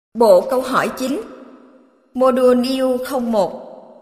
Bộ câu hỏi chính. Module IU01.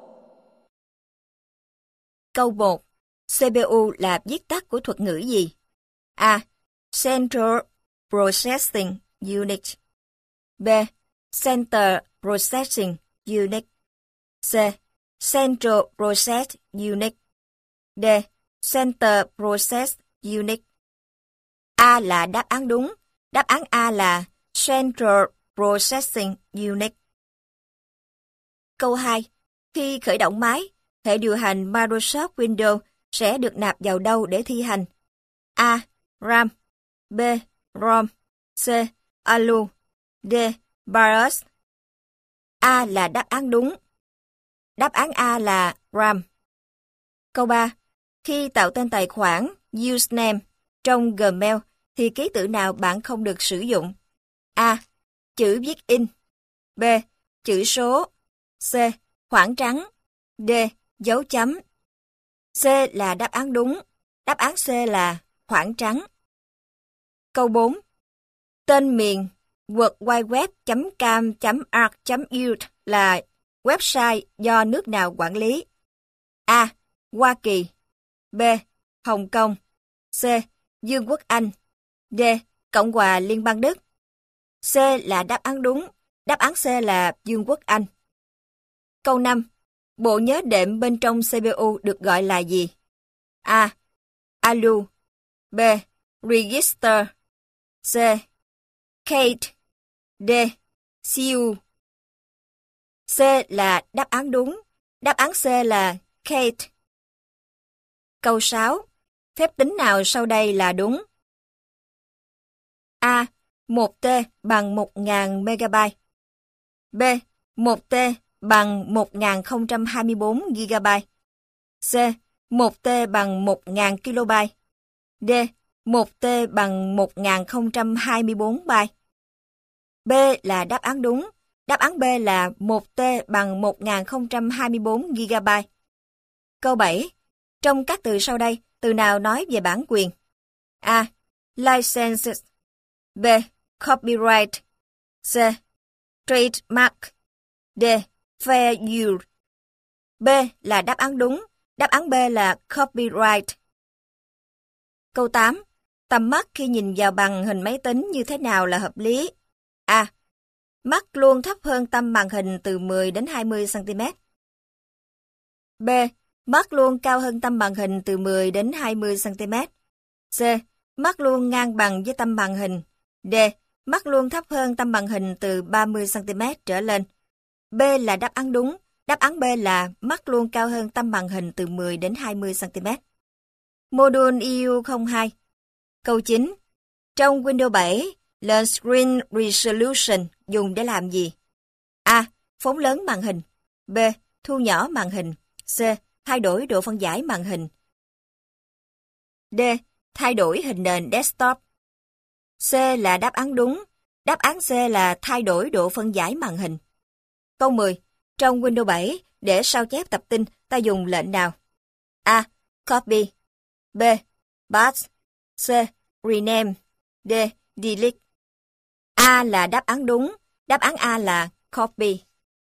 Câu 1. CPU là viết tắt của thuật ngữ gì? A. Central Processing Unit. B. Center Processing Unit. C. Central Process Unit. D. Center Process Unit. A là đáp án đúng. Đáp án A là Central Processing Unit. Câu 2. Khi khởi động máy, hệ điều hành Microsoft Windows sẽ được nạp vào đâu để thi hành? A. RAM. B. ROM. C. ALU. D. BIOS. A là đáp án đúng. Đáp án A là RAM. Câu 3. Khi tạo tên tài khoản username trong Gmail thì ký tự nào bạn không được sử dụng? A. Chữ viết in. B. Chữ số. C. Khoảng trắng. D. Dấu chấm. C là đáp án đúng. Đáp án C là khoảng trắng. Câu 4. Tên miền worldwideweb.com.arc.eu là website do nước nào quản lý? A. Hoa Kỳ. B. Hồng Kông. C. Vương quốc Anh. D. Cộng hòa Liên bang Đức. C là đáp án đúng. Đáp án C là Vương quốc Anh. Câu 5. Bộ nhớ đệm bên trong CPU được gọi là gì? A. ALU. B. Register. C. Kate. D. CU. C là đáp án đúng. Đáp án C là Kate. Câu 6. Phép tính nào sau đây là đúng? A. 1T bằng 1000 MB. B. 1T bằng 1024 GB. C. 1T bằng 1000 KB. D. 1T bằng 1024 byte. B là đáp án đúng. Đáp án B là 1T bằng 1024 GB. Câu 7. Trong các từ sau đây, từ nào nói về bản quyền? A. Licenses. B. Copyright. C. Trademark. D. Fair use. B là đáp án đúng. Đáp án B là copyright. Câu 8. Tầm mắt khi nhìn vào màn hình máy tính như thế nào là hợp lý? A. Mắt luôn thấp hơn tầm màn hình từ 10 đến 20 cm. B. Mắt luôn cao hơn tầm màn hình từ 10 đến 20 cm. C. Mắt luôn ngang bằng với tầm màn hình. D. Mắt luôn thấp hơn tầm màn hình từ 30 cm trở lên. B là đáp án đúng. Đáp án B là mắt luôn cao hơn tầm màn hình từ 10 đến 20 cm. Module IU02. Câu 9. Trong Windows 7, lên Screen Resolution dùng để làm gì? A. Phóng lớn màn hình. B. Thu nhỏ màn hình. C. Thay đổi độ phân giải màn hình. D. Thay đổi hình nền desktop. C là đáp án đúng. Đáp án C là thay đổi độ phân giải màn hình. Câu 10. Trong Windows 7, để sao chép tập tin, ta dùng lệnh nào? A. Copy. B. Paste. C. Rename. D. Delete. A là đáp án đúng. Đáp án A là copy.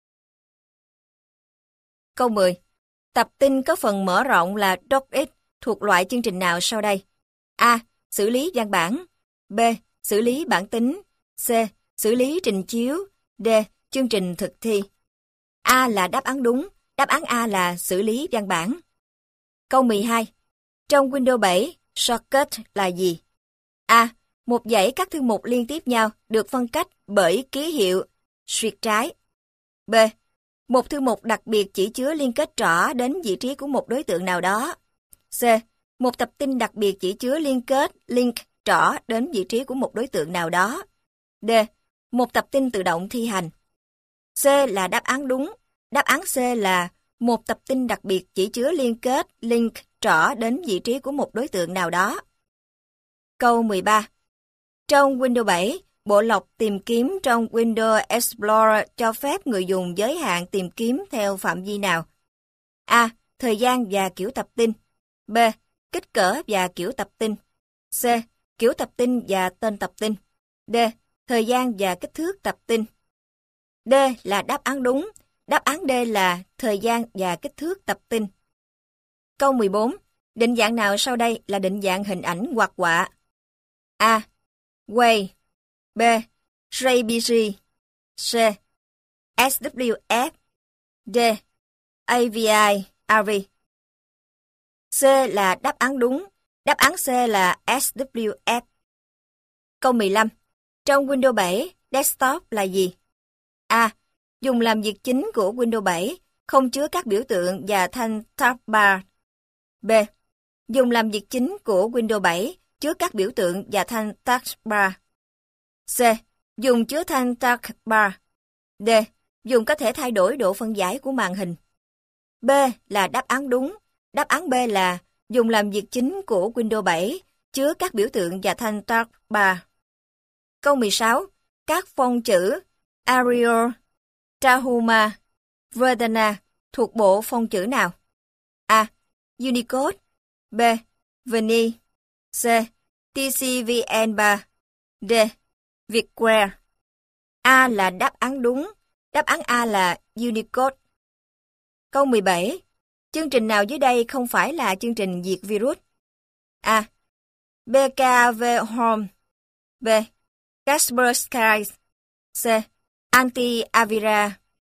Câu 10. Tập tin có phần mở rộng là docx thuộc loại chương trình nào sau đây? A. Xử lý văn bản. B. Xử lý bản tính. C. Xử lý trình chiếu. D. Chương trình thực thi. A là đáp án đúng. Đáp án A là xử lý văn bản. Câu 12. Trong Windows 7, shortcut là gì? A. Một dãy các thư mục liên tiếp nhau được phân cách bởi ký hiệu xuyệt trái. B. Một thư mục đặc biệt chỉ chứa liên kết trỏ đến vị trí của một đối tượng nào đó. C. Một tập tin đặc biệt chỉ chứa liên kết link trỏ đến vị trí của một đối tượng nào đó. D. Một tập tin tự động thi hành. C là đáp án đúng. Đáp án C là một tập tin đặc biệt chỉ chứa liên kết link trỏ đến vị trí của một đối tượng nào đó. Câu 13. Trong Windows 7, bộ lọc tìm kiếm trong Windows Explorer cho phép người dùng giới hạn tìm kiếm theo phạm vi nào? A. Thời gian và kiểu tập tin. B. Kích cỡ và kiểu tập tin. C. Kiểu tập tin và tên tập tin. D. Thời gian và kích thước tập tin. D là đáp án đúng. Đáp án D là thời gian và kích thước tập tin. Câu 14. Định dạng nào sau đây là định dạng hình ảnh hoạt họa? A. Wave. B. JPG. C. SWF. D. AVI. RV. C là đáp án đúng. Đáp án C là SWF. Câu 15. Trong Windows 7, desktop là gì? A. Dùng làm việc chính của Windows 7, không chứa các biểu tượng và thanh taskbar. B. Dùng làm việc chính của Windows 7, chứa các biểu tượng và thanh taskbar. C. Dùng chứa thanh taskbar. D. Dùng có thể thay đổi độ phân giải của màn hình. B là đáp án đúng. Đáp án B là dùng làm việc chính của Windows 7, chứa các biểu tượng và thanh taskbar. Câu 16. Các phông chữ Arial, Tahoma, Verdana thuộc bộ phông chữ nào? A. Unicode. B. Verni. C. TCVN3. D. Vietware. A là đáp án đúng. Đáp án A là Unicode. Câu 17. Chương trình nào dưới đây không phải là chương trình diệt virus? A. BKV Home. B. Kaspersky. C. Anti-Avira.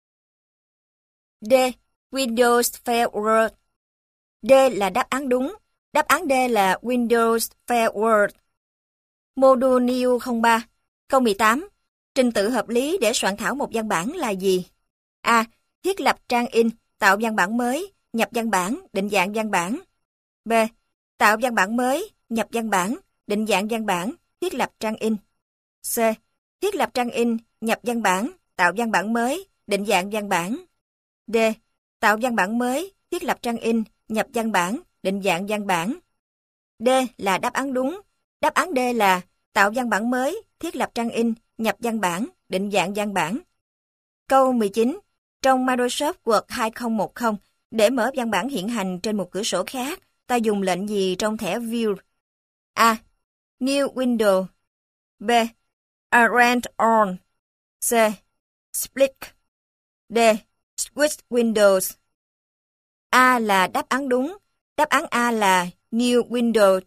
D. Windows Firewall. D là đáp án đúng. Đáp án D là Windows Firewall. Module New 03. Câu 18. Trình tự hợp lý để soạn thảo một văn bản là gì? A. Thiết lập trang in, tạo văn bản mới, nhập văn bản, định dạng văn bản. B. Tạo văn bản mới, nhập văn bản, định dạng văn bản, thiết lập trang in. C. Thiết lập trang in, nhập văn bản, tạo văn bản mới, định dạng văn bản. D. Tạo văn bản mới, thiết lập trang in, nhập văn bản, định dạng văn bản. D là đáp án đúng. Đáp án D là tạo văn bản mới, thiết lập trang in, nhập văn bản, định dạng văn bản. Câu 19. Trong Microsoft Word 2010, để mở văn bản hiện hành trên một cửa sổ khác, ta dùng lệnh gì trong thẻ View? A. New Window. B. Arrange on. C. Split. D. Switch Windows. A là đáp án đúng. Đáp án A là New Windows.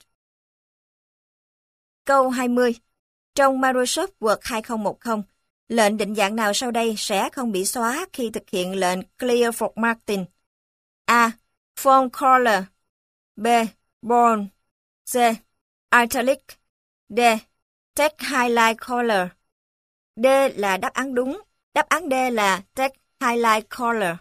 Câu 20. Trong Microsoft Word 2010, lệnh định dạng nào sau đây sẽ không bị xóa khi thực hiện lệnh Clear Formatting? A. Font Color. B. Bold. C. Italic. D. Text Highlight Color. D là đáp án đúng. Đáp án D là Text Highlight Color.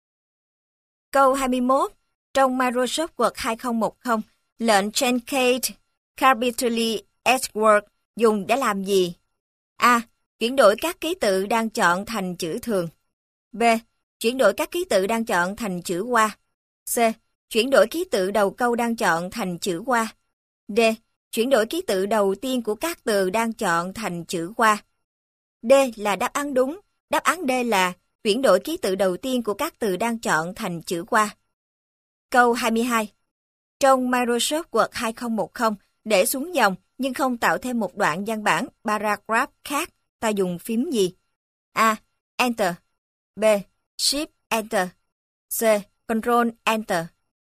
Câu 21. Trong Microsoft Word 2010, lệnh Change Capitally Edgework dùng để làm gì? A. Chuyển đổi các ký tự đang chọn thành chữ thường. B. Chuyển đổi các ký tự đang chọn thành chữ hoa. C. Chuyển đổi ký tự đầu câu đang chọn thành chữ hoa. D. Chuyển đổi ký tự đầu tiên của các từ đang chọn thành chữ hoa. D là đáp án đúng. Đáp án D là chuyển đổi ký tự đầu tiên của các từ đang chọn thành chữ hoa. Câu 22. Trong Microsoft Word 2010, để xuống dòng nhưng không tạo thêm một đoạn văn bản paragraph khác, ta dùng phím gì? A. Enter. B. Shift Enter. C. Control Enter.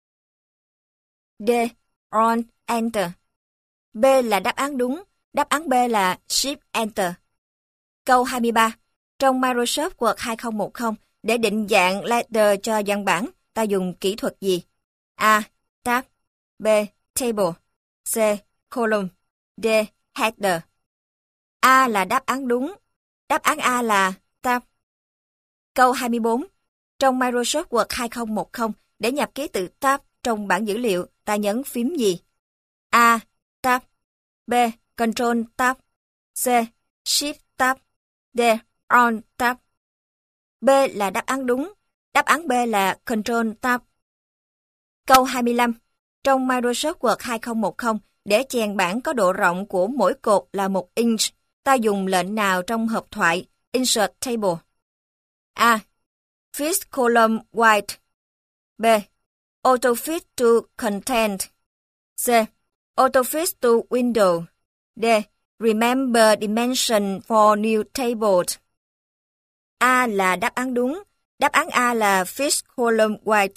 D. On Enter. B là đáp án đúng. Đáp án B là Shift Enter. Câu 23. Trong Microsoft Word 2010, để định dạng letter cho văn bản, ta dùng kỹ thuật gì? A. Tab. B. Table. C. Column. D. Header. A là đáp án đúng. Đáp án A là Tab. Câu 24. Trong Microsoft Word 2010, để nhập ký tự Tab trong bảng dữ liệu, ta nhấn phím gì? A. Tab. B. Control Tab. C. Shift Tab. D. On Tab. B là đáp án đúng. Đáp án B là Control Tab. Câu 25. Trong Microsoft Word 2010, để chèn bảng có độ rộng của mỗi cột là 1 inch, ta dùng lệnh nào trong hộp thoại Insert Table? A. Fit Column Width. B. Auto Fit to Content. C. Auto Fit to Window. D. Remember Dimension for New Tables. A là đáp án đúng. Đáp án A là Fish Column White.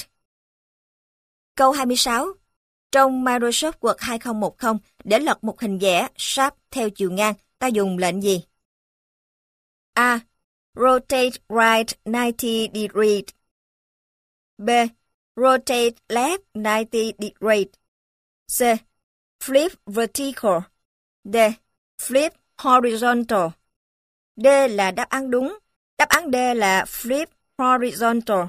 Câu 26. Trong Microsoft Word 2010, để lật một hình vẽ Sharp theo chiều ngang, ta dùng lệnh gì? A. Rotate right 90 degrees. B. Rotate left 90 degrees. C. Flip vertical. D. Flip horizontal. D là đáp án đúng. Đáp án D là flip horizontal.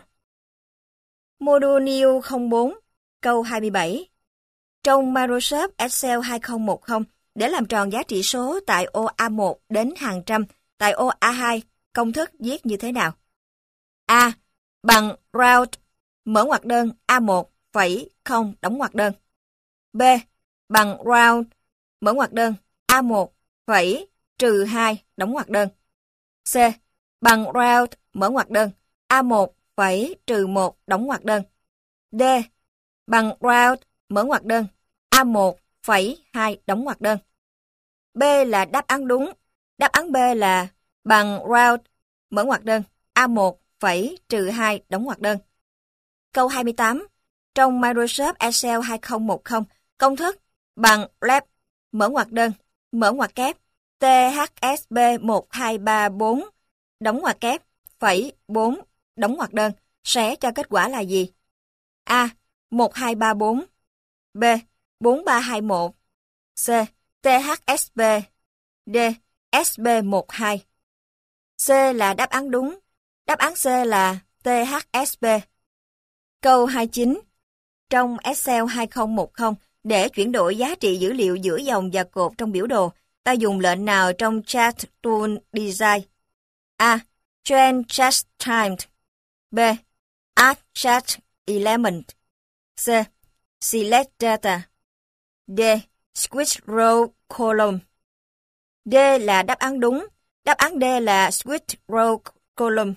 Module New 04, câu 27. Trong Microsoft Excel 2010, để làm tròn giá trị số tại ô A1 đến hàng trăm, tại ô A2, công thức viết như thế nào? A. Bằng round, mở ngoặc đơn A1, phẩy, không, đóng ngoặc đơn. B. Bằng round, mở ngoặc đơn A1, phẩy, trừ 2, đóng ngoặc đơn. C. Bằng round, mở ngoặc đơn A1, phẩy, trừ 1, đóng ngoặc đơn. D. Bằng round, mở ngoặc đơn A1, phẩy, 2, đóng ngoặc đơn. B là đáp án đúng. Đáp án B là bằng round, mở ngoặc đơn A1, phẩy, trừ 2, đóng ngoặc đơn. Câu 28. Trong Microsoft Excel 2010, công thức bằng left, mở ngoặc đơn, mở ngoặc kép, THSB 1234, đóng ngoặc kép, phẩy, 4, đóng ngoặc đơn, sẽ cho kết quả là gì? A. 1234. B. 4321. C. THSB. D. SB12. C là đáp án đúng. Đáp án C là THSB. Câu 29. Trong Excel 2010, để chuyển đổi giá trị dữ liệu giữa dòng và cột trong biểu đồ, ta dùng lệnh nào trong Chart Tool Design? A. Change Chart Time. B. Add Chart Element. C. Select Data. D. Switch Row Column. D là đáp án đúng. Đáp án D là Switch Row Column.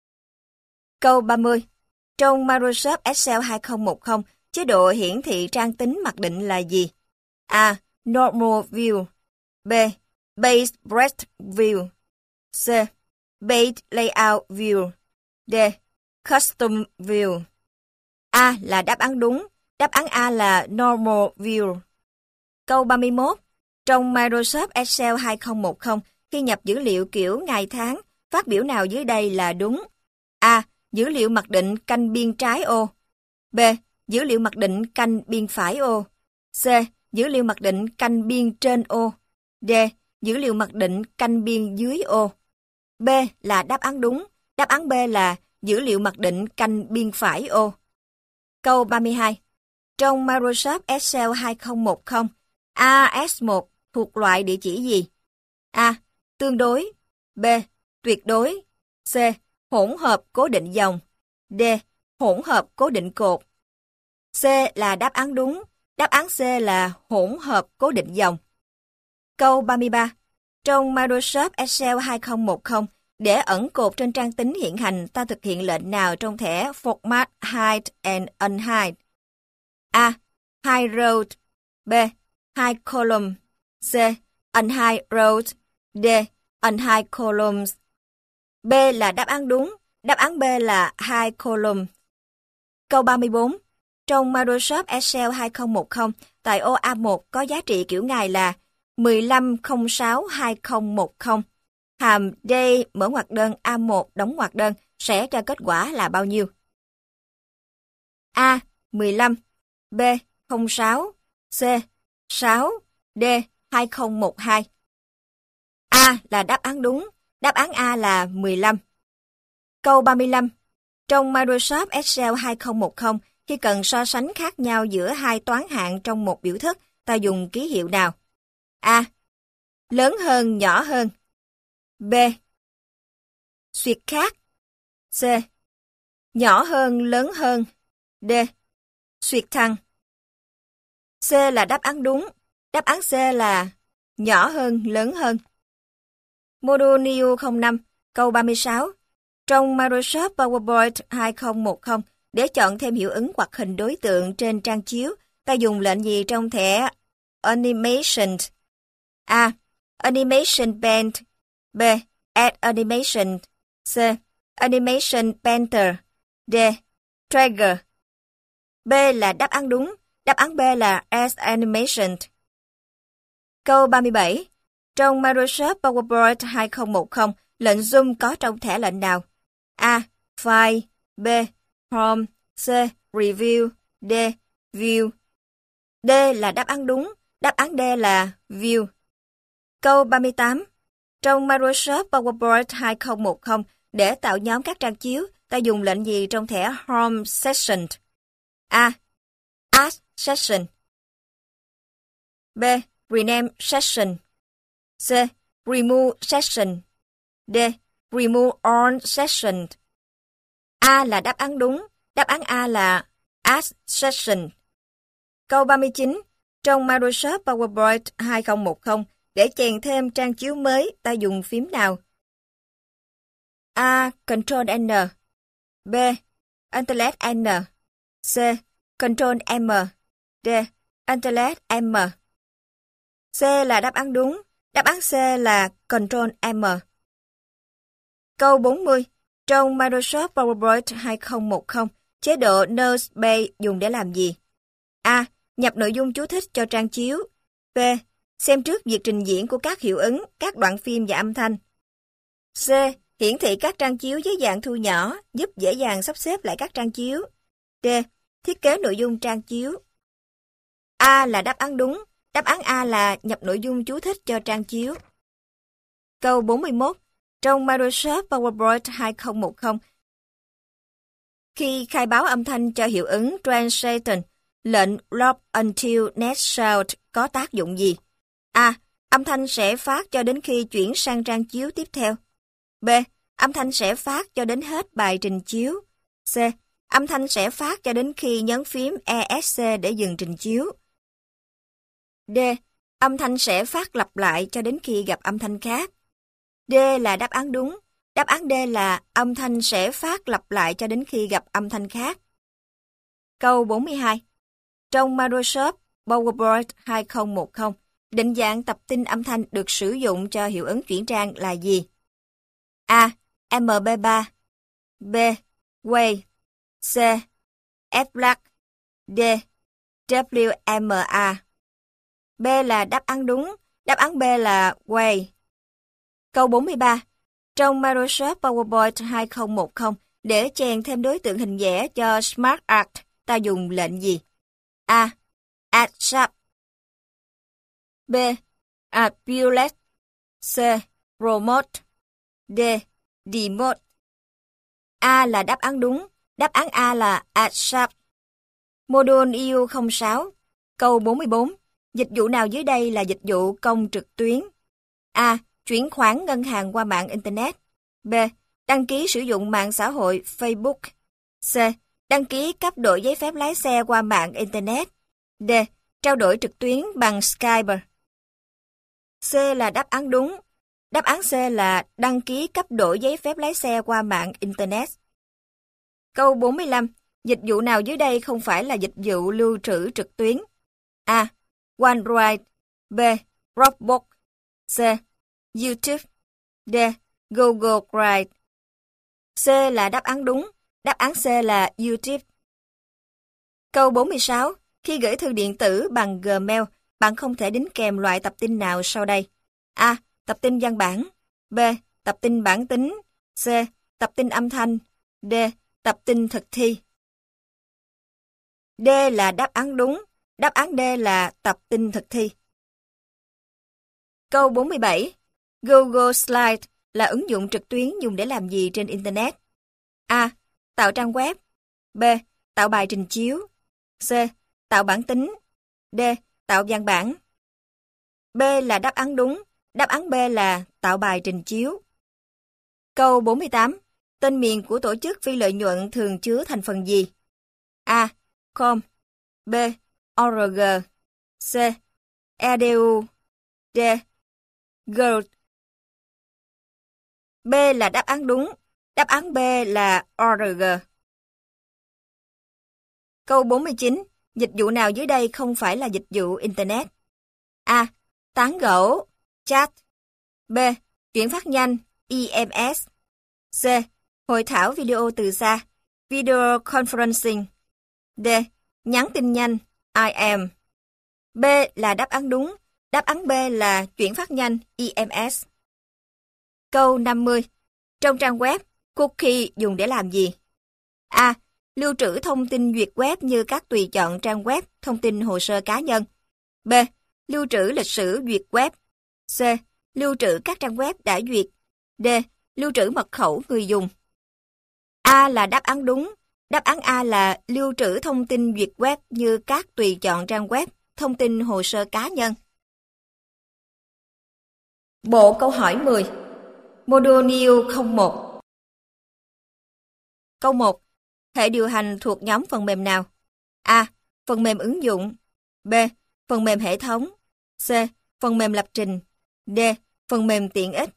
Câu 30. Trong Microsoft Excel 2010, chế độ hiển thị trang tính mặc định là gì? A. Normal View. B. Base Breadth View. C. Base Layout View. D. Custom View. A là đáp án đúng. Đáp án A là Normal View. Câu 31. Trong Microsoft Excel 2010, khi nhập dữ liệu kiểu ngày tháng, phát biểu nào dưới đây là đúng? A. Dữ liệu mặc định canh biên trái ô. B. Dữ liệu mặc định canh biên phải ô. C. Dữ liệu mặc định canh biên trên ô. D. Dữ liệu mặc định canh biên dưới ô. B là đáp án đúng. Đáp án B là dữ liệu mặc định canh biên phải ô. Câu 32. Trong Microsoft Excel 2010, AS1 thuộc loại địa chỉ gì? A. Tương đối. B. Tuyệt đối. C. Hỗn hợp cố định dòng. D. Hỗn hợp cố định cột. C là đáp án đúng. Đáp án C là hỗn hợp cố định dòng. Câu 33. Trong Microsoft Excel 2010, để ẩn cột trên trang tính hiện hành, ta thực hiện lệnh nào trong thẻ Format Hide and Unhide? A. Hide row. B. Hide column. C. Unhide row. D. Unhide columns. B là đáp án đúng. Đáp án B là hide column. Câu 34. Trong Microsoft Excel 2010, tại ô A1 có giá trị kiểu ngày là 15062010. Hàm D mở ngoặc đơn A1 đóng ngoặc đơn sẽ cho kết quả là bao nhiêu? A. 15. B. 06. C. 6. D. 2012. A là đáp án đúng. Đáp án A là 15. Câu 35. Trong Microsoft Excel 2010, khi cần so sánh khác nhau giữa hai toán hạn trong một biểu thức, ta dùng ký hiệu nào? A. Lớn hơn, nhỏ hơn. B. Xuyệt khác. C. Nhỏ hơn, lớn hơn. D. Xuyệt thẳng. C là đáp án đúng. Đáp án C là nhỏ hơn, lớn hơn. Module New 05, câu 36. Trong Microsoft PowerPoint 2010, để chọn thêm hiệu ứng hoạt hình đối tượng trên trang chiếu, ta dùng lệnh gì trong thẻ Animation? A. Animation Band. B. Add Animation. C. Animation Painter. D. Traeger. B là đáp án đúng. Đáp án B là As Animation. Câu 37. Trong Microsoft PowerPoint 2010, lệnh zoom có trong thẻ lệnh nào? A. File. B. Home. C. Review. D. View. D là đáp án đúng. Đáp án D là View. Câu 38. Trong Microsoft PowerPoint 2010, để tạo nhóm các trang chiếu, ta dùng lệnh gì trong thẻ Home Section? A. Add Section. B. Rename Section. C. Remove Section. D. Remove all Section. A là đáp án đúng. Đáp án A là Add Section. Câu 39. Trong Microsoft PowerPoint 2010, để chèn thêm trang chiếu mới, ta dùng phím nào? A. Ctrl N. B. Ctrl N. C. Ctrl M. D. Ctrl M. C là đáp án đúng. Đáp án C là Ctrl M. Câu 40. Trong Microsoft PowerPoint 2010, chế độ Nurse Bay dùng để làm gì? A. Nhập nội dung chú thích cho trang chiếu. B. Xem trước việc trình diễn của các hiệu ứng, các đoạn phim và âm thanh. C. Hiển thị các trang chiếu dưới dạng thu nhỏ, giúp dễ dàng sắp xếp lại các trang chiếu. D. Thiết kế nội dung trang chiếu. A là đáp án đúng. Đáp án A là nhập nội dung chú thích cho trang chiếu. Câu 41. Trong Microsoft PowerPoint 2010, khi khai báo âm thanh cho hiệu ứng Translation, lệnh Loop Until Next Sound có tác dụng gì? A. Âm thanh sẽ phát cho đến khi chuyển sang trang chiếu tiếp theo. B. Âm thanh sẽ phát cho đến hết bài trình chiếu. C. Âm thanh sẽ phát cho đến khi nhấn phím ESC để dừng trình chiếu. D. Âm thanh sẽ phát lặp lại cho đến khi gặp âm thanh khác. D là đáp án đúng. Đáp án D là âm thanh sẽ phát lặp lại cho đến khi gặp âm thanh khác. Câu 42. Trong Microsoft PowerPoint 2010, định dạng tập tin âm thanh được sử dụng cho hiệu ứng chuyển trang là gì? A. MP3. B. Wave. C. FLAC. D. WMA. B là đáp án đúng. Đáp án B là Wave. Câu 43. Trong Microsoft PowerPoint 2010, để chèn thêm đối tượng hình vẽ cho Smart Art, ta dùng lệnh gì? A. Add Sharp. B. Add Bullet. C. Promote. D. Demote. A là đáp án đúng. Đáp án A là Add Sharp. Module EU06. Câu 44. Dịch vụ nào dưới đây là dịch vụ công trực tuyến? A. Chuyển khoản ngân hàng qua mạng Internet. B. Đăng ký sử dụng mạng xã hội Facebook. C. Đăng ký cấp độ giấy phép lái xe qua mạng Internet. D. Trao đổi trực tuyến bằng Skype. C là đáp án đúng. Đáp án C là đăng ký cấp độ giấy phép lái xe qua mạng Internet. Câu 45. Dịch vụ nào dưới đây không phải là dịch vụ lưu trữ trực tuyến? A. OneDrive. B. Dropbox. C. YouTube. D. Google Drive. C là đáp án đúng. Đáp án C là YouTube. Câu 46. Khi gửi thư điện tử bằng Gmail, bạn không thể đính kèm loại tập tin nào sau đây? A. Tập tin văn bản. B. Tập tin bản tính. C. Tập tin âm thanh. D. Tập tin thực thi. D là đáp án đúng. Đáp án D là tập tin thực thi. Câu 47. Google Slide là ứng dụng trực tuyến dùng để làm gì trên Internet? A. Tạo trang web. B. Tạo bài trình chiếu. C. Tạo bản tính. D. Tạo văn bản. B là đáp án đúng. Đáp án B là tạo bài trình chiếu. Câu 48. Tên miền của tổ chức phi lợi nhuận thường chứa thành phần gì? A. Com. B. Org. C. Edu. D. Gold. B là đáp án đúng. Đáp án B là Org. Câu 49. Dịch vụ nào dưới đây không phải là dịch vụ Internet? A. Tán gẫu, chat. B. Chuyển phát nhanh, EMS. C. Hội thảo video từ xa, video conferencing. D. Nhắn tin nhanh, IM. B là đáp án đúng. Đáp án B là chuyển phát nhanh, EMS. Câu 50. Trong trang web, cookie dùng để làm gì? A. Lưu trữ thông tin duyệt web như các tùy chọn trang web, thông tin hồ sơ cá nhân. B. Lưu trữ lịch sử duyệt web. C. Lưu trữ các trang web đã duyệt. D. Lưu trữ mật khẩu người dùng. A là đáp án đúng. Đáp án A là lưu trữ thông tin duyệt web như các tùy chọn trang web, thông tin hồ sơ cá nhân. Bộ câu hỏi 10. Module New 01. Câu 1. Hệ điều hành thuộc nhóm phần mềm nào? A. Phần mềm ứng dụng. B. Phần mềm hệ thống. C. Phần mềm lập trình. D. Phần mềm tiện ích.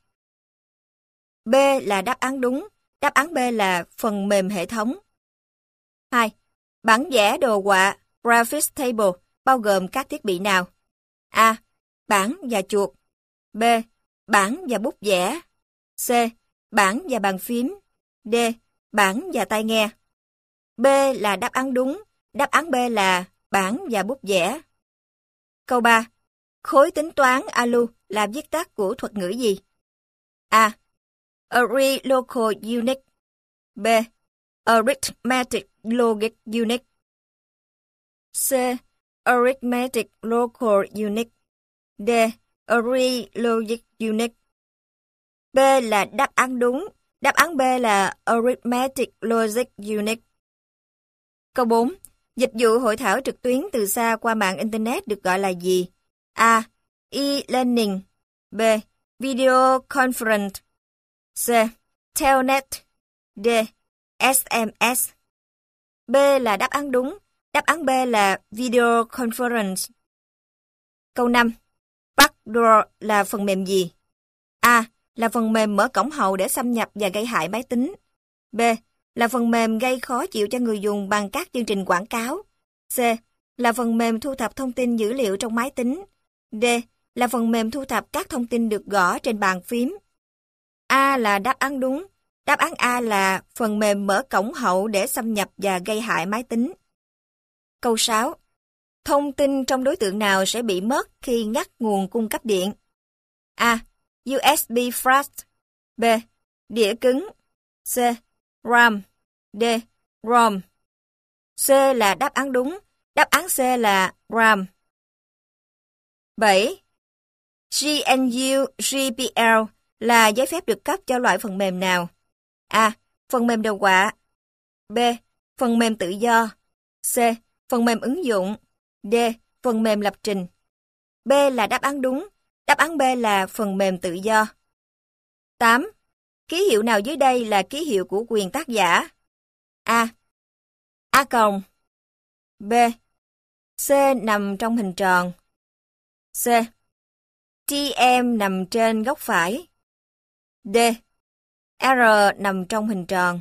B là đáp án đúng. Đáp án B là phần mềm hệ thống. 2. Bản vẽ đồ họa Graphics Table bao gồm các thiết bị nào? A. Bảng và chuột. B. Bảng và bút vẽ. C. Bảng và bàn phím. D. Bảng và tai nghe. B là đáp án đúng. Đáp án B là bảng và bút vẽ. Câu 3. Khối tính toán ALU là viết tắt của thuật ngữ gì? A. Array Local Unit. B. Arithmetic Logic Unit. C. Arithmetic Local Unit. D. Array Logic Unit. B là đáp án đúng. Đáp án B là Arithmetic Logic Unit. Câu 4. Dịch vụ hội thảo trực tuyến từ xa qua mạng Internet được gọi là gì? A. E-learning. B. Video conference. C. Telnet. D. SMS. B là đáp án đúng. Đáp án B là video conference. Câu 5. Backdoor là phần mềm gì? A. Là phần mềm mở cổng hậu để xâm nhập và gây hại máy tính. B. Là phần mềm gây khó chịu cho người dùng bằng các chương trình quảng cáo. C. Là phần mềm thu thập thông tin dữ liệu trong máy tính. D. Là phần mềm thu thập các thông tin được gõ trên bàn phím. A là đáp án đúng. Đáp án A là phần mềm mở cổng hậu để xâm nhập và gây hại máy tính. Câu 6. Thông tin trong đối tượng nào sẽ bị mất khi ngắt nguồn cung cấp điện? A. USB flash. B. Đĩa cứng. C. RAM. D. ROM. C là đáp án đúng. Đáp án C là RAM. 7. GNU GPL là giấy phép được cấp cho loại phần mềm nào? A. Phần mềm đồ họa. B. Phần mềm tự do. C. Phần mềm ứng dụng. D. Phần mềm lập trình. B là đáp án đúng. Đáp án B là phần mềm tự do. 8. Ký hiệu nào dưới đây là ký hiệu của quyền tác giả? A. A cộng. B. C nằm trong hình tròn. C. TM nằm trên góc phải. D. R nằm trong hình tròn.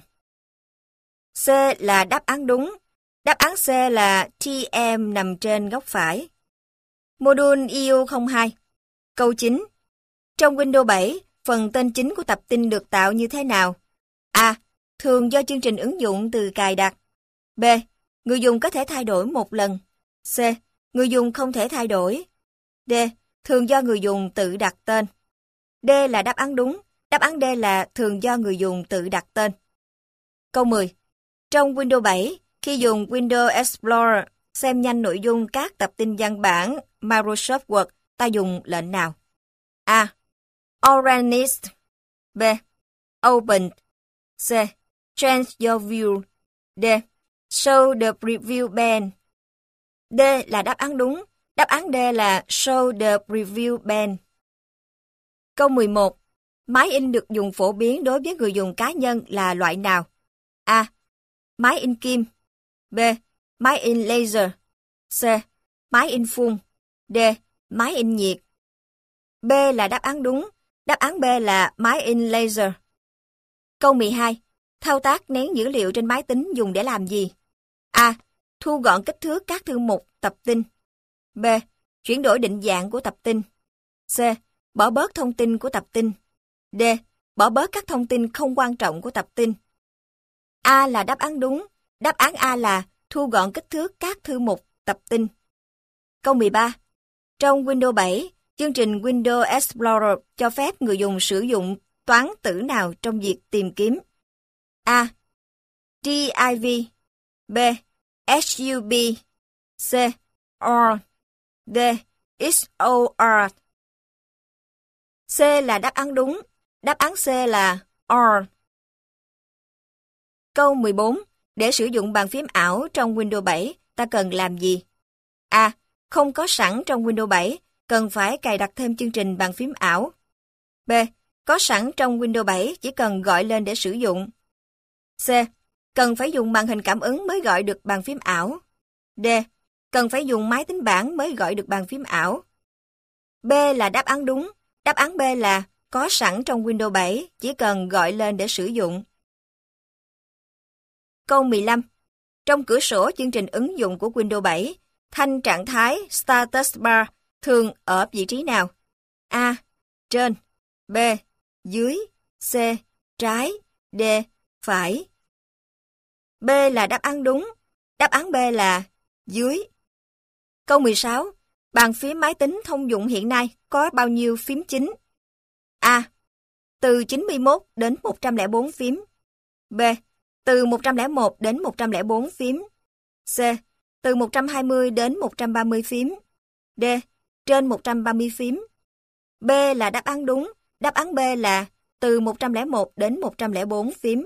C là đáp án đúng. Đáp án C là TM nằm trên góc phải. Module EU02. Câu 9. Trong Windows 7, phần tên chính của tập tin được tạo như thế nào? A. Thường do chương trình ứng dụng từ cài đặt. B. Người dùng có thể thay đổi một lần. C. Người dùng không thể thay đổi. D. Thường do người dùng tự đặt tên. D là đáp án đúng. Đáp án D là thường do người dùng tự đặt tên. Câu 10. Trong Windows 7, khi dùng Windows Explorer xem nhanh nội dung các tập tin văn bản Microsoft Word, ta dùng lệnh nào? A. Organize. B. Open. C. Change your view. D. Show the preview pane. D là đáp án đúng. Đáp án D là Show the preview pane. Câu 11. Máy in được dùng phổ biến đối với người dùng cá nhân là loại nào? A. Máy in kim. B. Máy in laser. C. Máy in phun. D. Máy in nhiệt. B là đáp án đúng. Đáp án B là máy in laser. Câu 12. Thao tác nén dữ liệu trên máy tính dùng để làm gì? A. Thu gọn kích thước các thư mục tập tin. B. Chuyển đổi định dạng của tập tin. C. Bỏ bớt thông tin của tập tin. D. Bỏ bớt các thông tin không quan trọng của tập tin. A là đáp án đúng. Đáp án A là thu gọn kích thước các thư mục tập tin. Câu 13. Trong Windows 7, chương trình Windows Explorer cho phép người dùng sử dụng toán tử nào trong việc tìm kiếm? A. div, B. sub, C. or, D. xor. C là đáp án đúng. Đáp án C là or. Câu 14. Để sử dụng bàn phím ảo trong Windows 7, ta cần làm gì? A. Không có sẵn trong Windows 7, cần phải cài đặt thêm chương trình bàn phím ảo. B. Có sẵn trong Windows 7, chỉ cần gọi lên để sử dụng. C. Cần phải dùng màn hình cảm ứng mới gọi được bàn phím ảo. D. Cần phải dùng máy tính bảng mới gọi được bàn phím ảo. B là đáp án đúng. Đáp án B là có sẵn trong Windows 7, chỉ cần gọi lên để sử dụng. Câu 15. Trong cửa sổ chương trình ứng dụng của Windows 7, thanh trạng thái Status Bar thường ở vị trí nào? A. Trên, B. Dưới, C. Trái, D. Phải. B là đáp án đúng. Đáp án B là dưới. Câu 16. Bàn phím máy tính thông dụng hiện nay có bao nhiêu phím chính? A. Từ 91 đến 104 phím. B. Từ 101 đến 104 phím. C. Từ 120 đến 130 phím. D. Trên 130 phím. B là đáp án đúng. Đáp án B là từ 101 đến 104 phím.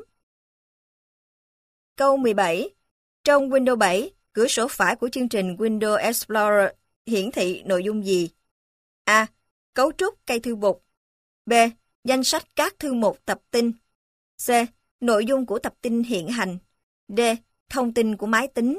Câu 17. Trong Windows 7, cửa sổ phải của chương trình Windows Explorer hiển thị nội dung gì? A. Cấu trúc cây thư mục. B. Danh sách các thư mục tập tin. C. Nội dung của tập tin hiện hành. D. Thông tin của máy tính.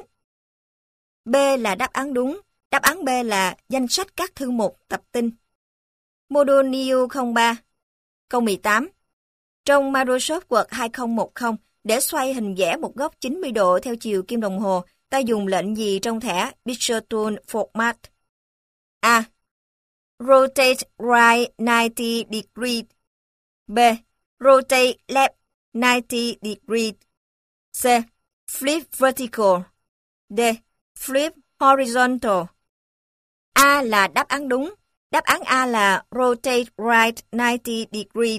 B là đáp án đúng. Đáp án B là danh sách các thư mục tập tin. Module New 03. Câu 18. Trong Microsoft Word 2010, để xoay hình vẽ một góc 90 độ theo chiều kim đồng hồ, ta dùng lệnh gì trong thẻ Picture Tool Format? A. Rotate right 90 degrees. B. Rotate left 90 degrees. C. Flip vertical. D. Flip horizontal. A là đáp án đúng. Đáp án A là rotate right 90 degrees.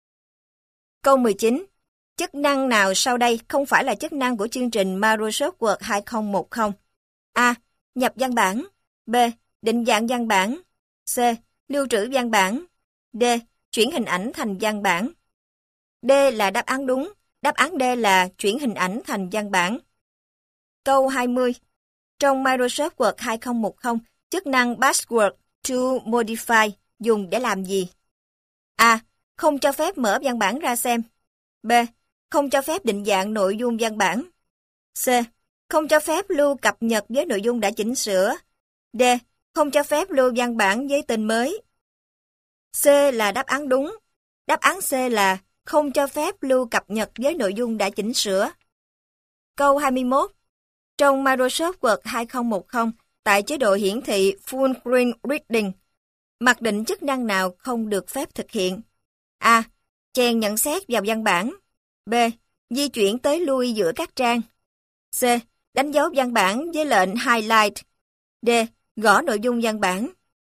Câu 19. Chức năng nào sau đây không phải là chức năng của chương trình Microsoft Word 2010? A. Nhập văn bản. B. Định dạng văn bản. C. Lưu trữ văn bản. D. Chuyển hình ảnh thành văn bản. D là đáp án đúng. Đáp án D là chuyển hình ảnh thành văn bản. Câu 20. Trong Microsoft Word 2010, chức năng Password to Modify dùng để làm gì? A. Không cho phép mở văn bản ra xem. B. Không cho phép định dạng nội dung văn bản. C. Không cho phép lưu cập nhật với nội dung đã chỉnh sửa. D. Không cho phép lưu văn bản với tên mới. C là đáp án đúng. Đáp án C là không cho phép lưu cập nhật với nội dung đã chỉnh sửa. Câu 21. Trong Microsoft Word 2010, tại chế độ hiển thị Full Screen Reading, mặc định chức năng nào không được phép thực hiện? A. Chèn nhận xét vào văn bản. B. Di chuyển tới lui giữa các trang. C. Đánh dấu văn bản với lệnh Highlight. D. Gõ nội dung văn bản.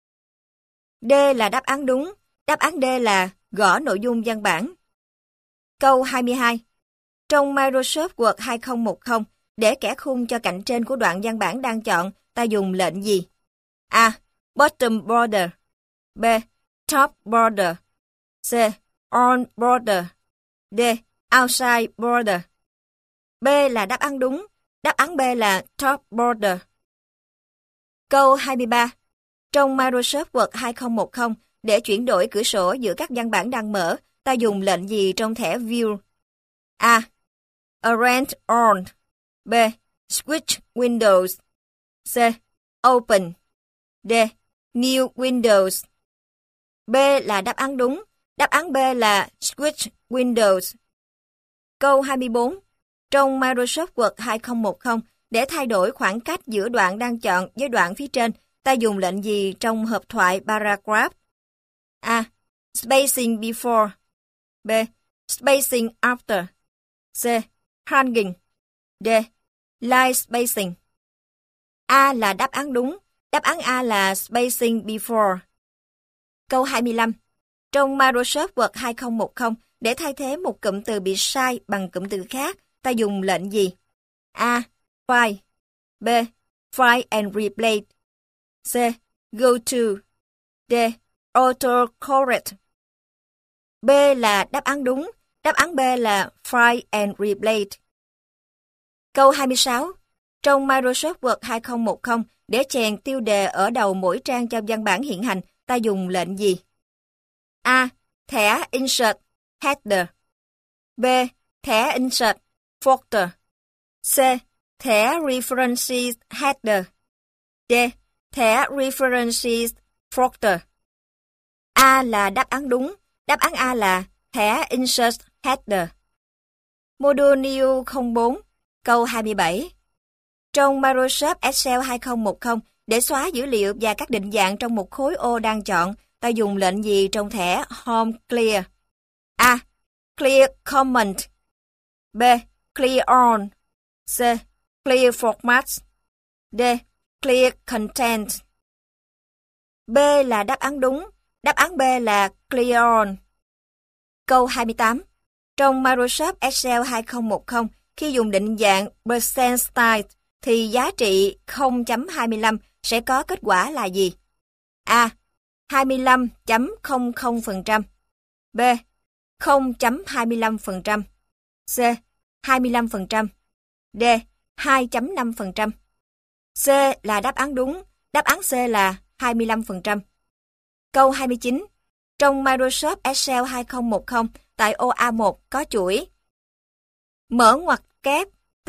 D là đáp án đúng. Đáp án D là gõ nội dung văn bản. Câu 22. Trong Microsoft Word 2010, để kẻ khung cho cạnh trên của đoạn văn bản đang chọn, ta dùng lệnh gì? A. Bottom border. B. Top border. C. On border. D. Outside border. B là đáp án đúng. Đáp án B là top border. Câu 23. Trong Microsoft Word 2010, để chuyển đổi cửa sổ giữa các văn bản đang mở, ta dùng lệnh gì trong thẻ View? A. Arrange on. B. Switch Windows. C. Open. D. New Windows. B là đáp án đúng. Đáp án B là Switch Windows. Câu 24. Trong Microsoft Word 2010, để thay đổi khoảng cách giữa đoạn đang chọn với đoạn phía trên, ta dùng lệnh gì trong hộp thoại paragraph? A. Spacing before. B. Spacing after. C. hanging. D. Line spacing. A là đáp án đúng. Đáp án A là spacing before. Câu 25. Trong Microsoft Word 2010, để thay thế một cụm từ bị sai bằng cụm từ khác, ta dùng lệnh gì? A. Find. B. Find and replace. C. Go to. D. Autocorrect. B là đáp án đúng. Đáp án B là Find and replace. Câu 26. Trong Microsoft Word 2010, để chèn tiêu đề ở đầu mỗi trang cho văn bản hiện hành, ta dùng lệnh gì? A. Thẻ Insert Header. B. Thẻ Insert Footer. C. Thẻ References Header. D. Thẻ References Footer. A là đáp án đúng. Đáp án A là thẻ Insert Header. Module New 04, câu 27. Trong Microsoft Excel 2010, để xóa dữ liệu và các định dạng trong một khối ô đang chọn, ta dùng lệnh gì trong thẻ Home Clear? A. Clear Comment. B. Clear All. C. Clear Format. D. Clear Content. B là đáp án đúng. Đáp án B là Clear All. Câu 28. Trong Microsoft Excel 2010, khi dùng định dạng percent style, thì giá trị 0.25 sẽ có kết quả là gì? A. 25.00%. B. 0.25%. C. 25%. D. 2.5%. C là đáp án đúng. Đáp án C là 25%. Câu 29. Trong Microsoft Excel 2010, tại ô A1 có chuỗi mở ngoặc kép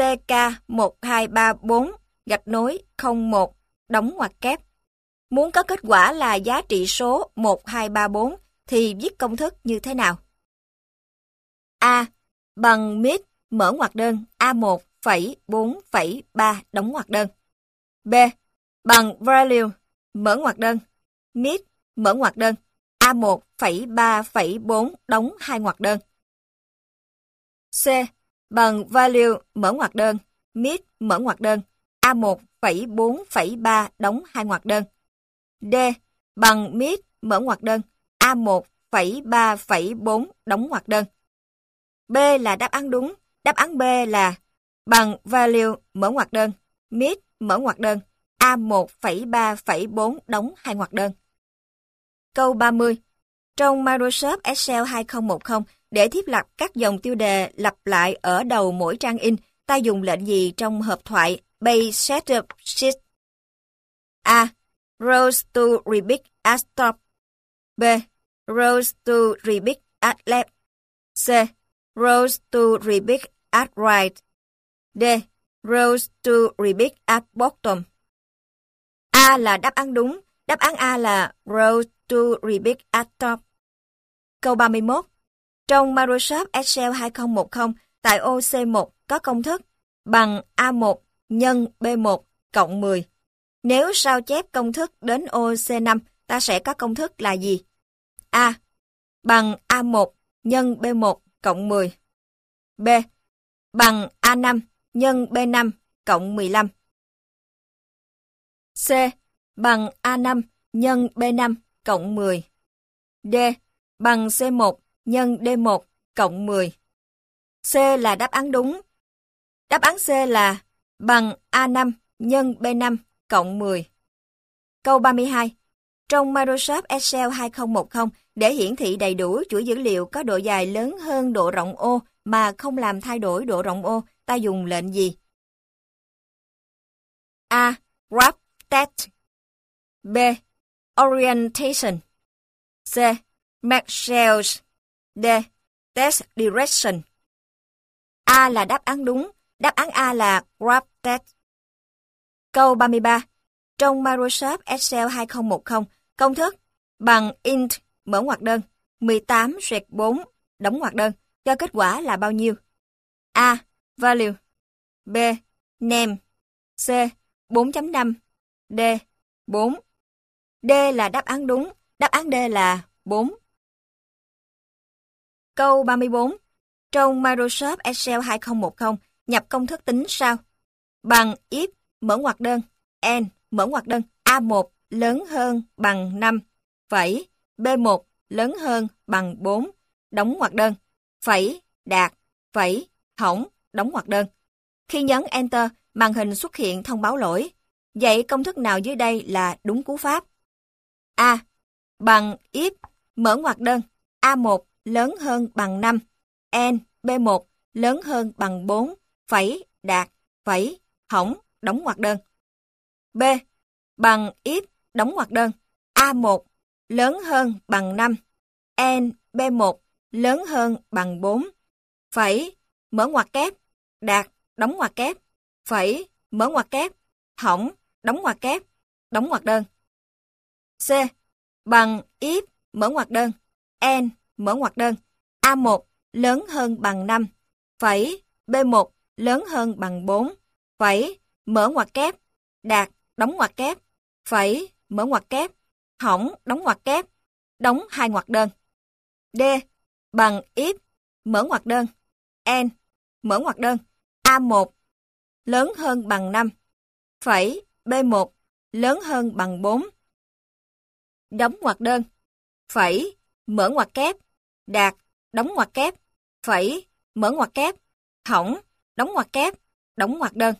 TK1234 gạch nối 01 đóng ngoặc kép. Muốn có kết quả là giá trị số 1234 thì viết công thức như thế nào? A. Bằng mid mở ngoặc đơn A1 phẩy 4 phẩy 3 đóng ngoặc đơn. B. Bằng value mở ngoặc đơn mid mở ngoặc đơn A1 phẩy 3 phẩy 4 đóng hai ngoặc đơn. C. Bằng value mở ngoặc đơn mid mở ngoặc đơn A1 phẩy 4 phẩy 3 đóng hai ngoặc đơn. D. Bằng mid mở ngoặc đơn A1 phẩy 3 phẩy 4 đóng ngoặc đơn. B là đáp án đúng. Đáp án B là bằng value mở ngoặc đơn mid mở ngoặc đơn A1 phẩy 3 phẩy 4 đóng hai ngoặc đơn. Câu 30. Trong Microsoft Excel 2010, để thiết lập các dòng tiêu đề lặp lại ở đầu mỗi trang in, ta dùng lệnh gì trong hộp thoại Page Setup Sheet? A. Rows to repeat at top. B. Rows to repeat at left. C. Rows to repeat at right. D. Rows to repeat at bottom. A là đáp án đúng. Đáp án A là rows to repeat at top. Câu 31. Trong Microsoft Excel 2010, tại ô C1 có công thức bằng A1 nhân B1 cộng 10. Nếu sao chép công thức đến ô C5, ta sẽ có công thức là gì? A. Bằng A1 nhân B1 cộng 10. B. Bằng A5 nhân B5 cộng 15. C. Bằng A5 nhân B5 cộng 10. D. Bằng C1 nhân D1 cộng 10. C là đáp án đúng. Đáp án C là bằng A5 nhân B5 cộng 10. Câu 32. Trong Microsoft Excel 2010, để hiển thị đầy đủ chuỗi dữ liệu có độ dài lớn hơn độ rộng ô mà không làm thay đổi độ rộng ô, ta dùng lệnh gì? A. Wrap text. B. Orientation. C. Make cells. D. Text direction. A là đáp án đúng. Đáp án A là wrap text. Câu 33. Trong Microsoft Excel 2010, công thức bằng int mở ngoặc đơn 18/4 đóng ngoặc đơn cho kết quả là bao nhiêu? A. Value. B. Name. C. 4.5. D. 4. D là đáp án đúng. Đáp án D là 4. Câu 34. Trong Microsoft Excel 2010, nhập công thức tính sau. Bằng if mở ngoặc đơn n mở ngoặc đơn A1 lớn hơn bằng 5, phẩy B1 lớn hơn bằng 4, đóng ngoặc đơn, phẩy đạt, phẩy hỏng, đóng ngoặc đơn. Khi nhấn Enter, màn hình xuất hiện thông báo lỗi. Vậy công thức nào dưới đây là đúng cú pháp? A. Bằng if mở ngoặc đơn A1 lớn hơn bằng 5, n B1 lớn hơn bằng 4, phẩy đạt, phẩy hỏng, đóng ngoặc đơn. B. Bằng if đóng ngoặc đơn A1 lớn hơn bằng 5, n B1 lớn hơn bằng 4, phẩy mở ngoặc kép, đạt, đóng ngoặc kép, phẩy mở ngoặc kép, hỏng, đóng ngoặc kép, đóng ngoặc đơn. C. Bằng if mở ngoặc đơn n mở ngoặc đơn A1 lớn hơn bằng 5, phẩy B1 lớn hơn bằng 4, phẩy mở ngoặc kép, đạt, đóng ngoặc kép, phẩy mở ngoặc kép, hỏng, đóng ngoặc kép, đóng hai ngoặc đơn. D. Bằng if mở ngoặc đơn n mở ngoặc đơn A1 lớn hơn bằng 5, phẩy B1 lớn hơn bằng 4, đóng ngoặc đơn, phẩy mở ngoặc kép, đạt, đóng ngoặc kép, phẩy mở ngoặc kép, hỏng, đóng ngoặc kép, đóng ngoặc đơn.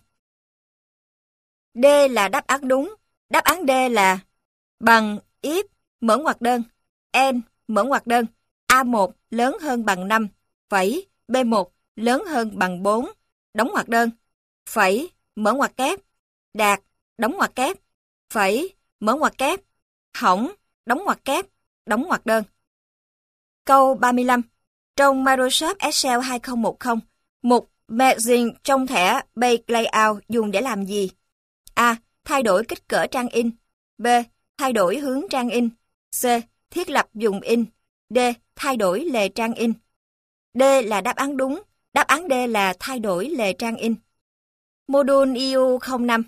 D là đáp án đúng. Đáp án D là bằng if mở ngoặc đơn n mở ngoặc đơn A1 lớn hơn bằng 5, phẩy B1 lớn hơn bằng 4, đóng ngoặc đơn, phẩy mở ngoặc kép, đạt, đóng ngoặc kép, phẩy mở ngoặc kép, hỏng, đóng ngoặc kép, đóng ngoặc đơn. Câu 35. Trong Microsoft Excel 2010, mục Margin trong thẻ Page Layout dùng để làm gì? A. Thay đổi kích cỡ trang in. B. Thay đổi hướng trang in. C. Thiết lập dùng in. D. Thay đổi lề trang in. D là đáp án đúng. Đáp án D là thay đổi lề trang in. Module EU05.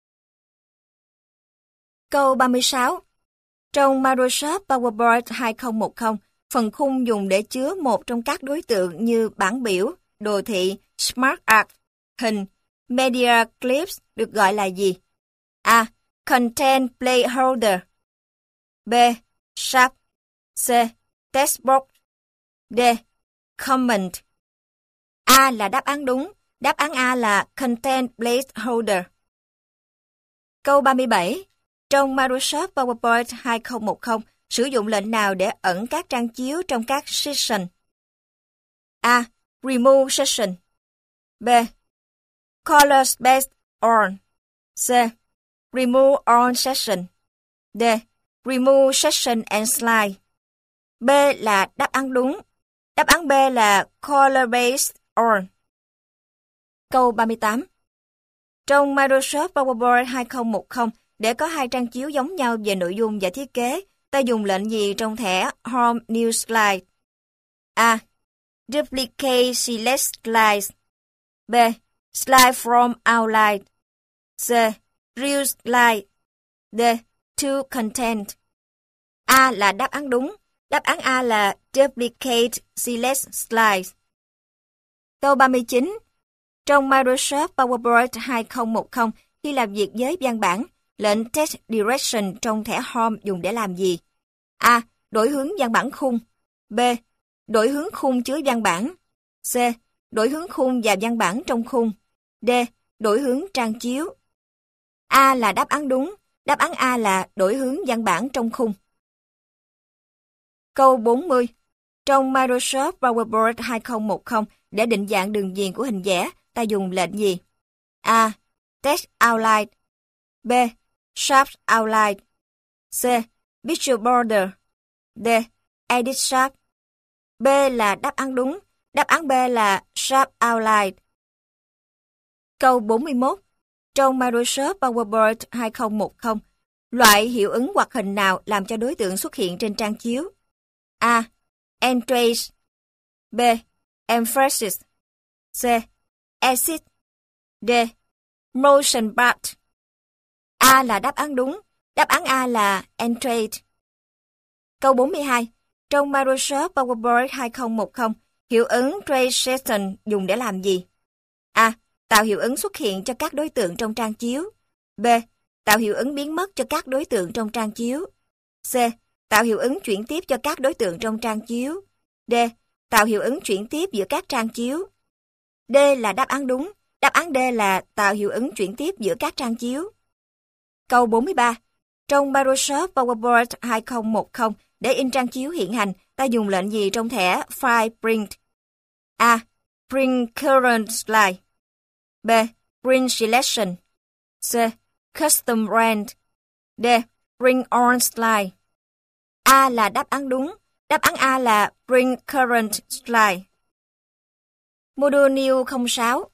Câu 36. Trong Microsoft PowerPoint 2010, phần khung dùng để chứa một trong các đối tượng như bảng biểu, đồ thị, Smart Art, hình, Media Clips được gọi là gì? A. Content Placeholder. B. Sharp. C. Textbox. D. Comment. A là đáp án đúng. Đáp án A là Content Placeholder. Câu 37. Trong Microsoft PowerPoint 2010, sử dụng lệnh nào để ẩn các trang chiếu trong các section? A. Remove section. B. Color space on. C. Remove all section. D. Remove section and slide. B là đáp án đúng. Đáp án B là color based on. Câu 38. Trong Microsoft PowerPoint 2010, để có hai trang chiếu giống nhau về nội dung và thiết kế, ta dùng lệnh gì trong thẻ Home New Slide? A. Duplicate Select Slides. B. Slide from Outline. C. Real Slide. D. To Content. A là đáp án đúng. Đáp án A là Duplicate Select Slides. Câu 39. Trong Microsoft PowerPoint 2010, khi làm việc với văn bản, lệnh Text Direction trong thẻ Home dùng để làm gì? A. Đổi hướng văn bản khung. B. Đổi hướng khung chứa văn bản. C. Đổi hướng khung và văn bản trong khung. D. Đổi hướng trang chiếu. A là đáp án đúng. Đáp án A là đổi hướng văn bản trong khung. Câu 40. Trong Microsoft PowerPoint 2010, để định dạng đường viền của hình vẽ, ta dùng lệnh gì? A. Text Outline. B. Sharp Outline. C. Picture Border. D. Edit Sharp. B là đáp án đúng. Đáp án B là Sharp Outline. Câu 41. Trong Microsoft PowerPoint 2010, loại hiệu ứng hoạt hình nào làm cho đối tượng xuất hiện trên trang chiếu? A. Entrace. B. Emphasis. C. Exit. D. Motion Bar. A là đáp án đúng. Đáp án A là Entrace. Câu 42. Trong Microsoft PowerPoint 2010, Hiệu ứng transition dùng để làm gì? A. Tạo hiệu ứng xuất hiện cho các đối tượng trong trang chiếu. B. Tạo hiệu ứng biến mất cho các đối tượng trong trang chiếu. C. Tạo hiệu ứng chuyển tiếp cho các đối tượng trong trang chiếu. D. Tạo hiệu ứng chuyển tiếp giữa các trang chiếu. D là đáp án đúng. Đáp án D là tạo hiệu ứng chuyển tiếp giữa các trang chiếu. Câu 43. Trong Microsoft PowerPoint 2010, để in trang chiếu hiện hành, ta dùng lệnh gì trong thẻ File Print? A. Print Current Slide. B. Print Selection. C. Custom Rand. D. Print On Slide. A là đáp án đúng. Đáp án A là Print Current Slide. Module New 06.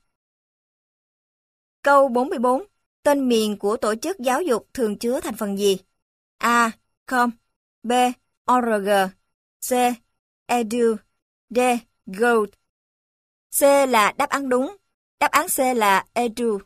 Câu 44. Tên miền của tổ chức giáo dục thường chứa thành phần gì? A. Com. B. Org. C. Edu. D. Gold. C là đáp án đúng. Đáp án C là Edu.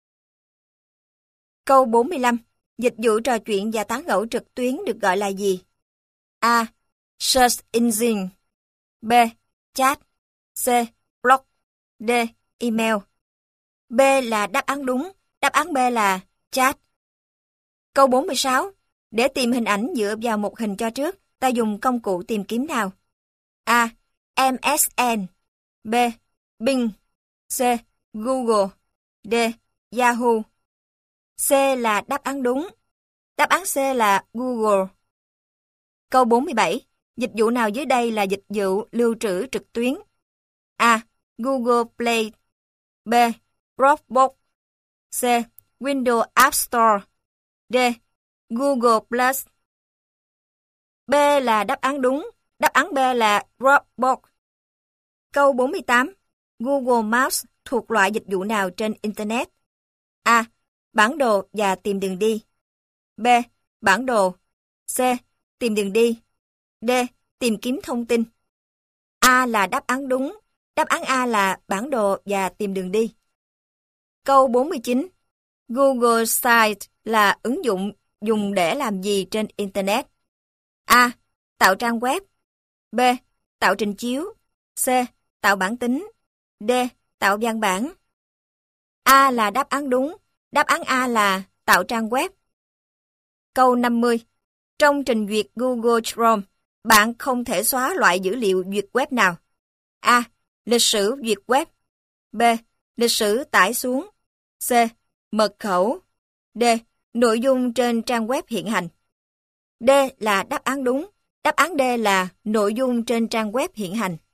Câu 45. Dịch vụ trò chuyện và tán gẫu trực tuyến được gọi là gì? A. Search Engine. B. Chat. C. Blog. D. Email. B là đáp án đúng. Đáp án B là chat. Câu 46. Để tìm hình ảnh dựa vào một hình cho trước, ta dùng công cụ tìm kiếm nào? A. MSN. B. Bing. C. Google. D. Yahoo. C là đáp án đúng. Đáp án C là Google. Câu 47. Dịch vụ nào dưới đây là dịch vụ lưu trữ trực tuyến? A. Google Play. B. Dropbox. C. Windows App Store. D. Google Plus. B là đáp án đúng. Đáp án B là Dropbox. Câu 48. Google Maps thuộc loại dịch vụ nào trên Internet? A. Bản đồ và tìm đường đi. B. Bản đồ. C. Tìm đường đi. D. Tìm kiếm thông tin. A là đáp án đúng. Đáp án A là bản đồ và tìm đường đi. Câu 49. Google Site là ứng dụng dùng để làm gì trên Internet? A. Tạo trang web. B. Tạo trình chiếu. C. Tạo bản tính. D. Tạo văn bản. A là đáp án đúng. Đáp án A là tạo trang web. Câu 50. Trong trình duyệt Google Chrome, bạn không thể xóa loại dữ liệu duyệt web nào? A. Lịch sử duyệt web. B. Lịch sử tải xuống. C. Mật khẩu. D. Nội dung trên trang web hiện hành. D là đáp án đúng. Đáp án D là nội dung trên trang web hiện hành.